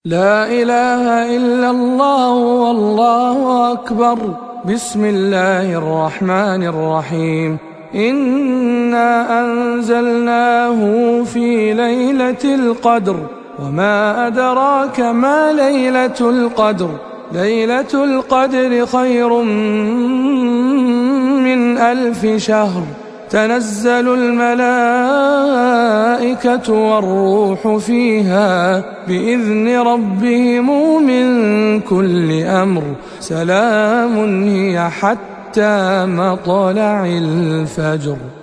لا إله إلا الله والله أكبر. بسم الله الرحمن الرحيم. إنا أنزلناه في ليلة القدر وما أدراك ما ليلة القدر. ليلة القدر خير من 1000 شهر. تنزل الملائكة والروح فيها بإذن ربهم من كل أمر. سلام هي حتى مطلع الفجر.